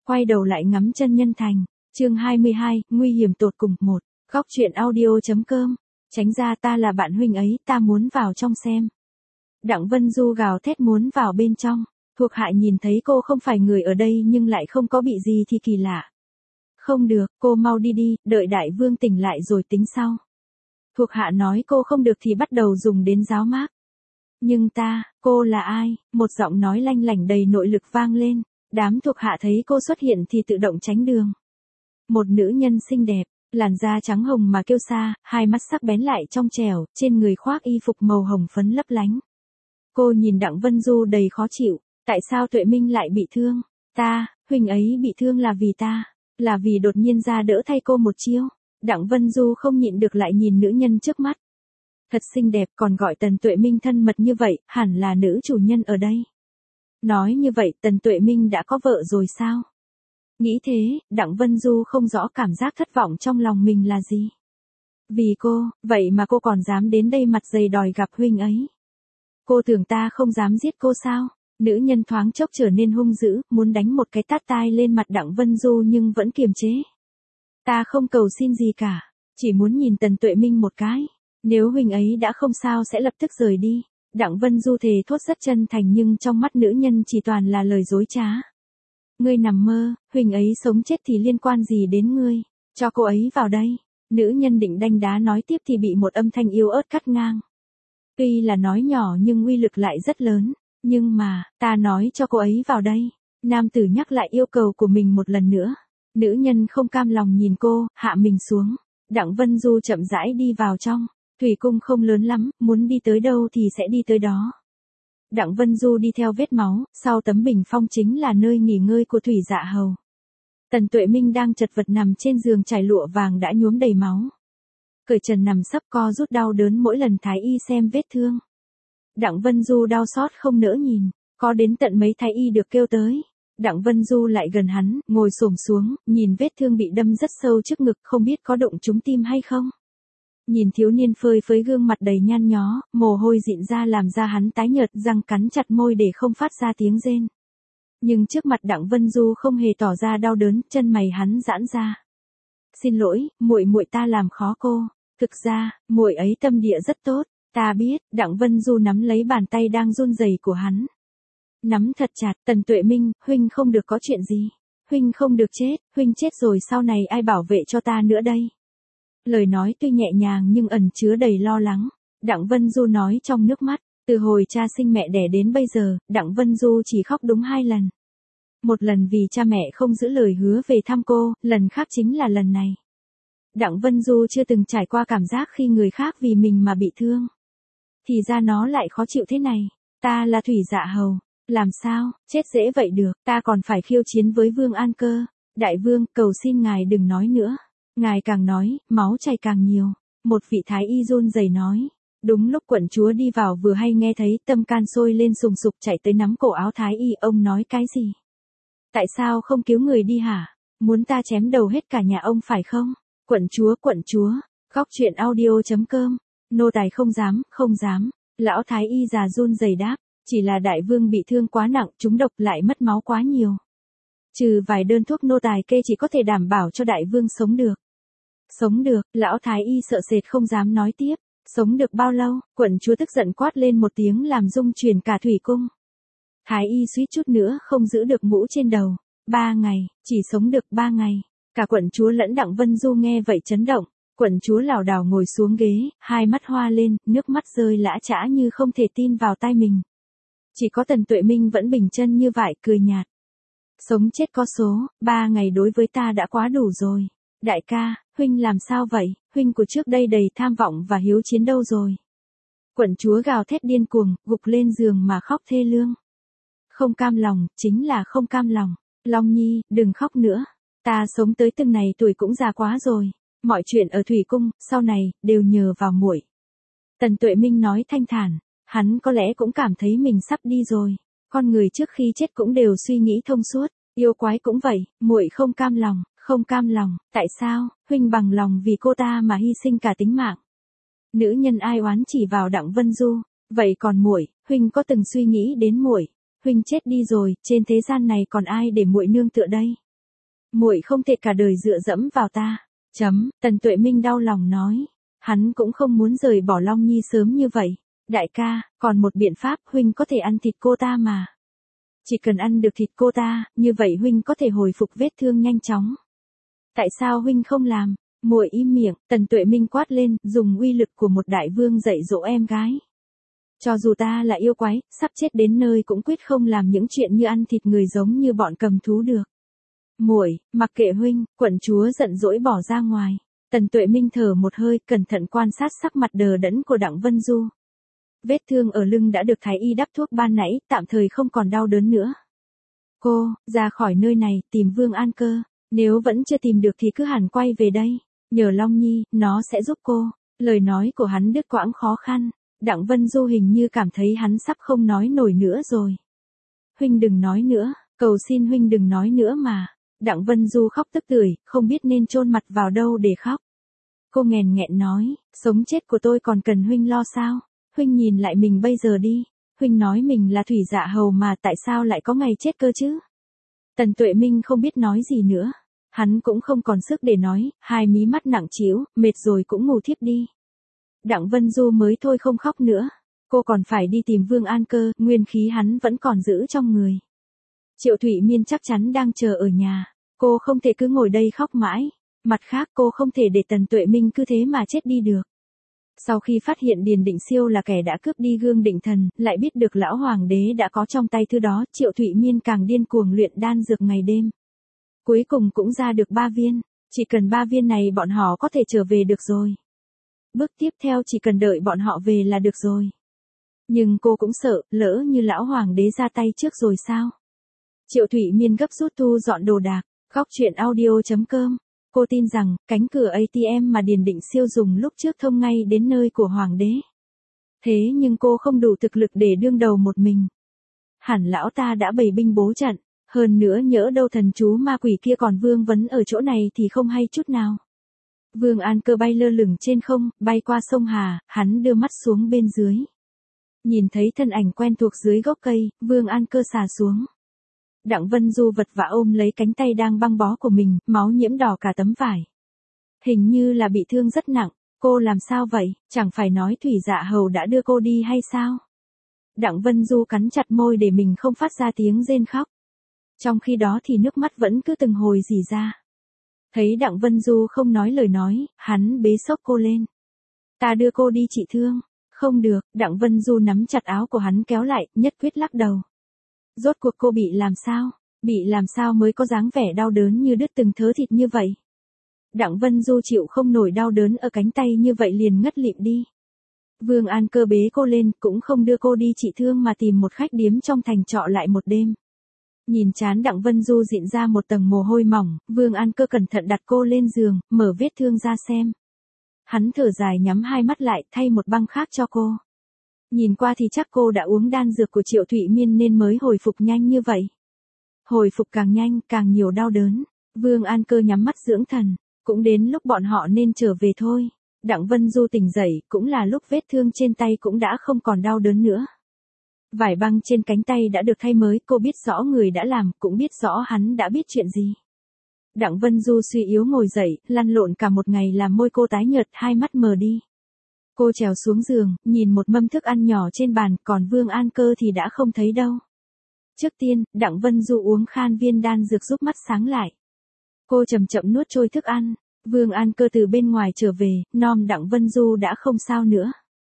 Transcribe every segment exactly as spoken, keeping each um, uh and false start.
quay đầu lại ngắm chân nhân thành. Chương hai mươi hai, nguy hiểm tột cùng. Một. Góc truyện audio.com. Tránh ra, ta là bạn huynh ấy, ta muốn vào trong xem. Đặng Vân Du gào thét muốn vào bên trong. Thuộc hạ nhìn thấy cô không phải người ở đây nhưng lại không có bị gì thì kỳ lạ. Không được, cô mau đi đi, đợi đại vương tỉnh lại rồi tính sau. Thuộc hạ nói cô không được thì bắt đầu dùng đến giáo mác. Nhưng ta, cô là ai? Một giọng nói lanh lảnh đầy nội lực vang lên. Đám thuộc hạ thấy cô xuất hiện thì tự động tránh đường. Một nữ nhân xinh đẹp, làn da trắng hồng mà kiêu sa, hai mắt sắc bén lại trong trẻo, trên người khoác y phục màu hồng phấn lấp lánh. Cô nhìn Đặng Vân Du đầy khó chịu, tại sao Tuệ Minh lại bị thương? Ta, huynh ấy bị thương là vì ta, là vì đột nhiên ra đỡ thay cô một chiêu. Đặng Vân Du không nhịn được lại nhìn nữ nhân trước mắt. Thật xinh đẹp, còn gọi Tần Tuệ Minh thân mật như vậy, hẳn là nữ chủ nhân ở đây. Nói như vậy Tần Tuệ Minh đã có vợ rồi sao? Nghĩ thế, Đặng Vân Du không rõ cảm giác thất vọng trong lòng mình là gì. Vì cô, vậy mà cô còn dám đến đây mặt dày đòi gặp huynh ấy. Cô tưởng ta không dám giết cô sao? Nữ nhân thoáng chốc trở nên hung dữ, muốn đánh một cái tát tai lên mặt Đặng Vân Du nhưng vẫn kiềm chế. Ta không cầu xin gì cả, chỉ muốn nhìn Tần Tuệ Minh một cái. Nếu huynh ấy đã không sao sẽ lập tức rời đi. Đặng Vân Du thề thốt rất chân thành nhưng trong mắt nữ nhân chỉ toàn là lời dối trá. Ngươi nằm mơ, huynh ấy sống chết thì liên quan gì đến ngươi, cho cô ấy vào đây. Nữ nhân định đanh đá nói tiếp thì bị một âm thanh yếu ớt cắt ngang. Tuy là nói nhỏ nhưng uy lực lại rất lớn, nhưng mà, ta nói cho cô ấy vào đây. Nam tử nhắc lại yêu cầu của mình một lần nữa. Nữ nhân không cam lòng nhìn cô, hạ mình xuống. Đặng Vân Du chậm rãi đi vào trong. Thủy cung không lớn lắm, muốn đi tới đâu thì sẽ đi tới đó. Đặng Vân Du đi theo vết máu, sau tấm bình phong chính là nơi nghỉ ngơi của Thủy Dạ Hầu. Tần Tuệ Minh đang chật vật nằm trên giường trải lụa vàng đã nhuốm đầy máu. Cởi trần nằm sấp co rút đau đớn mỗi lần thái y xem vết thương. Đặng Vân Du đau xót không nỡ nhìn, có đến tận mấy thái y được kêu tới. Đặng Vân Du lại gần hắn, ngồi xổm xuống, nhìn vết thương bị đâm rất sâu trước ngực không biết có đụng trúng tim hay không. Nhìn thiếu niên phơi phới gương mặt đầy nhăn nhó, mồ hôi dịn ra làm da hắn tái nhợt, răng cắn chặt môi để không phát ra tiếng rên. Nhưng trước mặt Đặng Vân Du không hề tỏ ra đau đớn, chân mày hắn giãn ra. Xin lỗi, muội muội ta làm khó cô. Thực ra, muội ấy tâm địa rất tốt, ta biết. Đặng Vân Du nắm lấy bàn tay đang run rẩy của hắn. Nắm thật chặt. Tần Tuệ Minh, huynh không được có chuyện gì. Huynh không được chết, huynh chết rồi sau này ai bảo vệ cho ta nữa đây. Lời nói tuy nhẹ nhàng nhưng ẩn chứa đầy lo lắng. Đặng Vân Du nói trong nước mắt, từ hồi cha sinh mẹ đẻ đến bây giờ, Đặng Vân Du chỉ khóc đúng hai lần. Một lần vì cha mẹ không giữ lời hứa về thăm cô, lần khác chính là lần này. Đặng Vân Du chưa từng trải qua cảm giác khi người khác vì mình mà bị thương. Thì ra nó lại khó chịu thế này. Ta là Thủy Dạ Hầu. Làm sao, chết dễ vậy được, ta còn phải khiêu chiến với Vương An Cơ. Đại vương, cầu xin ngài đừng nói nữa. Ngài càng nói, máu chảy càng nhiều. Một vị thái y run rẩy nói. Đúng lúc quận chúa đi vào vừa hay nghe thấy, tâm can sôi lên sùng sục chạy tới nắm cổ áo thái y. Ông nói cái gì? Tại sao không cứu người đi hả? Muốn ta chém đầu hết cả nhà ông phải không? Quận chúa, quận chúa. Góc truyện audio.com. Nô tài không dám, không dám. Lão thái y già run rẩy đáp. Chỉ là đại vương bị thương quá nặng, trúng độc lại mất máu quá nhiều. Trừ vài đơn thuốc nô tài kê chỉ có thể đảm bảo cho đại vương sống được. Sống được, lão thái y sợ sệt không dám nói tiếp. Sống được bao lâu? Quận chúa tức giận quát lên một tiếng làm rung chuyển cả thủy cung. Thái y suýt chút nữa không giữ được mũ trên đầu. Ba ngày, chỉ sống được ba ngày. Cả quận chúa lẫn Đặng Vân Du nghe vậy chấn động. Quận chúa lảo đảo ngồi xuống ghế, hai mắt hoa lên, nước mắt rơi lã chã như không thể tin vào tai mình. Chỉ có Tần Tuệ Minh vẫn bình chân như vậy, cười nhạt. Sống chết có số, ba ngày đối với ta đã quá đủ rồi. Đại ca, huynh làm sao vậy? Huynh của trước đây đầy tham vọng và hiếu chiến đâu rồi? Quận chúa gào thét điên cuồng, gục lên giường mà khóc thê lương. Không cam lòng, chính là không cam lòng. Long Nhi, đừng khóc nữa. Ta sống tới từng này tuổi cũng già quá rồi. Mọi chuyện ở thủy cung, sau này, đều nhờ vào muội. Tần Tuệ Minh nói thanh thản. Hắn có lẽ cũng cảm thấy mình sắp đi rồi. Con người trước khi chết cũng đều suy nghĩ thông suốt. Yêu quái cũng vậy, muội không cam lòng, không cam lòng. Tại sao, huynh bằng lòng vì cô ta mà hy sinh cả tính mạng? Nữ nhân ai oán chỉ vào Đặng Vân Du. Vậy còn muội, huynh có từng suy nghĩ đến muội? Huynh chết đi rồi, trên thế gian này còn ai để muội nương tựa đây? muội không thể cả đời dựa dẫm vào ta. Chấm, Tần Tuệ Minh đau lòng nói. Hắn cũng không muốn rời bỏ Long Nhi sớm như vậy. Đại ca, còn một biện pháp, huynh có thể ăn thịt cô ta mà. Chỉ cần ăn được thịt cô ta, như vậy huynh có thể hồi phục vết thương nhanh chóng. Tại sao huynh không làm? Muội im miệng, Tần Tuệ Minh quát lên, dùng uy lực của một đại vương dạy dỗ em gái. Cho dù ta là yêu quái, sắp chết đến nơi cũng quyết không làm những chuyện như ăn thịt người giống như bọn cầm thú được. Muội, mặc kệ huynh, quận chúa giận dỗi bỏ ra ngoài. Tần Tuệ Minh thở một hơi, cẩn thận quan sát sắc mặt đờ đẫn của Đặng Vân Du. Vết thương ở lưng đã được thái y đắp thuốc ban nãy, tạm thời không còn đau đớn nữa. Cô, ra khỏi nơi này, tìm Vương An Cơ. Nếu vẫn chưa tìm được thì cứ hẳn quay về đây. Nhờ Long Nhi, nó sẽ giúp cô. Lời nói của hắn đứt quãng khó khăn. Đặng Vân Du hình như cảm thấy hắn sắp không nói nổi nữa rồi. Huynh đừng nói nữa, cầu xin huynh đừng nói nữa mà. Đặng Vân Du khóc tức tưởi, không biết nên chôn mặt vào đâu để khóc. Cô nghèn nghẹn nói, sống chết của tôi còn cần huynh lo sao? Huynh nhìn lại mình bây giờ đi. Huynh nói mình là thủy dạ hầu mà tại sao lại có ngày chết cơ chứ? Tần Tuệ Minh không biết nói gì nữa. Hắn cũng không còn sức để nói, hai mí mắt nặng trĩu, mệt rồi cũng ngủ thiếp đi. Đặng Vân Du mới thôi không khóc nữa. Cô còn phải đi tìm Vương An Cơ, nguyên khí hắn vẫn còn giữ trong người. Triệu Thụy Miên chắc chắn đang chờ ở nhà. Cô không thể cứ ngồi đây khóc mãi. Mặt khác cô không thể để Tần Tuệ Minh cứ thế mà chết đi được. Sau khi phát hiện Điền Định Siêu là kẻ đã cướp đi gương định thần, lại biết được lão hoàng đế đã có trong tay thứ đó, Triệu Thụy Miên càng điên cuồng luyện đan dược ngày đêm. Cuối cùng cũng ra được ba viên, chỉ cần ba viên này bọn họ có thể trở về được rồi. Bước tiếp theo chỉ cần đợi bọn họ về là được rồi. Nhưng cô cũng sợ, lỡ như lão hoàng đế ra tay trước rồi sao? Triệu Thụy Miên gấp rút thu dọn đồ đạc, góc truyện audio chấm com. Cô tin rằng, cánh cửa a tê em mà Điền Định Siêu dùng lúc trước thông ngay đến nơi của hoàng đế. Thế nhưng cô không đủ thực lực để đương đầu một mình. Hẳn lão ta đã bày binh bố trận, hơn nữa nhỡ đâu thần chú ma quỷ kia còn vương vấn ở chỗ này thì không hay chút nào. Vương An Cơ bay lơ lửng trên không, bay qua sông Hà, hắn đưa mắt xuống bên dưới. Nhìn thấy thân ảnh quen thuộc dưới gốc cây, Vương An Cơ xà xuống. Đặng Vân Du vật vã ôm lấy cánh tay đang băng bó của mình, máu nhiễm đỏ cả tấm vải. Hình như là bị thương rất nặng, cô làm sao vậy, chẳng phải nói Thủy Dạ Hầu đã đưa cô đi hay sao? Đặng Vân Du cắn chặt môi để mình không phát ra tiếng rên khóc. Trong khi đó thì nước mắt vẫn cứ từng hồi rỉ ra. Thấy Đặng Vân Du không nói lời nói, hắn bế xốc cô lên. Ta đưa cô đi trị thương. Không được, Đặng Vân Du nắm chặt áo của hắn kéo lại, nhất quyết lắc đầu. Rốt cuộc cô bị làm sao? Bị làm sao mới có dáng vẻ đau đớn như đứt từng thớ thịt như vậy? Đặng Vân Du chịu không nổi đau đớn ở cánh tay như vậy liền ngất lịm đi. Vương An Cơ bế cô lên, cũng không đưa cô đi trị thương mà tìm một khách điếm trong thành trọ lại một đêm. Nhìn trán Đặng Vân Du dịn ra một tầng mồ hôi mỏng, Vương An Cơ cẩn thận đặt cô lên giường, mở vết thương ra xem. Hắn thở dài nhắm hai mắt lại, thay một băng khác cho cô. Nhìn qua thì chắc cô đã uống đan dược của Triệu Thụy Miên nên mới hồi phục nhanh như vậy. Hồi phục càng nhanh, càng nhiều đau đớn. Vương An Cơ nhắm mắt dưỡng thần, cũng đến lúc bọn họ nên trở về thôi. Đặng Vân Du tỉnh dậy, cũng là lúc vết thương trên tay cũng đã không còn đau đớn nữa. Vải băng trên cánh tay đã được thay mới, cô biết rõ người đã làm, cũng biết rõ hắn đã biết chuyện gì. Đặng Vân Du suy yếu ngồi dậy, lăn lộn cả một ngày làm môi cô tái nhợt, hai mắt mờ đi. Cô trèo xuống giường, nhìn một mâm thức ăn nhỏ trên bàn, còn Vương An Cơ thì đã không thấy đâu. Trước tiên, Đặng Vân Du uống khan viên đan dược giúp mắt sáng lại. Cô chậm chậm nuốt trôi thức ăn. Vương An Cơ từ bên ngoài trở về, nom Đặng Vân Du đã không sao nữa.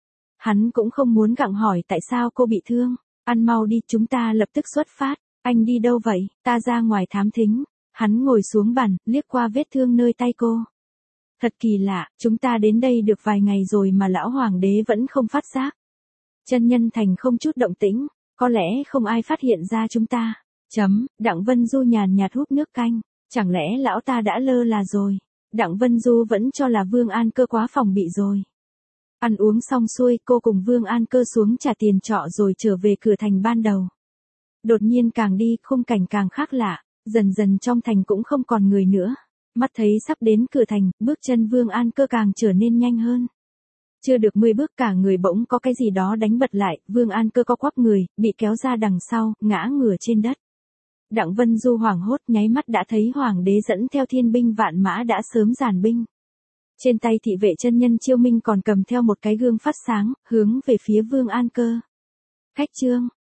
Hắn cũng không muốn gặng hỏi tại sao cô bị thương. Ăn mau đi, chúng ta lập tức xuất phát. Anh đi đâu vậy? Ta ra ngoài thám thính. Hắn ngồi xuống bàn, liếc qua vết thương nơi tay cô. Thật kỳ lạ, chúng ta đến đây được vài ngày rồi mà lão hoàng đế vẫn không phát giác. Chân Nhân Thành không chút động tĩnh, có lẽ không ai phát hiện ra chúng ta. Chấm, Đặng Vân Du nhàn nhạt hút nước canh, chẳng lẽ lão ta đã lơ là rồi. Đặng Vân Du vẫn cho là Vương An Cơ quá phòng bị rồi. Ăn uống xong xuôi, cô cùng Vương An Cơ xuống trả tiền trọ rồi trở về cửa thành ban đầu. Đột nhiên càng đi, khung cảnh càng khác lạ, dần dần trong thành cũng không còn người nữa. Mắt thấy sắp đến cửa thành, bước chân Vương An Cơ càng trở nên nhanh hơn. Chưa được mười bước cả người bỗng có cái gì đó đánh bật lại, Vương An Cơ co quắp người, bị kéo ra đằng sau, ngã ngửa trên đất. Đặng Vân Du hoảng hốt nháy mắt đã thấy hoàng đế dẫn theo thiên binh vạn mã đã sớm dàn binh. Trên tay thị vệ chân nhân Chiêu Minh còn cầm theo một cái gương phát sáng, hướng về phía Vương An Cơ. Khách trương,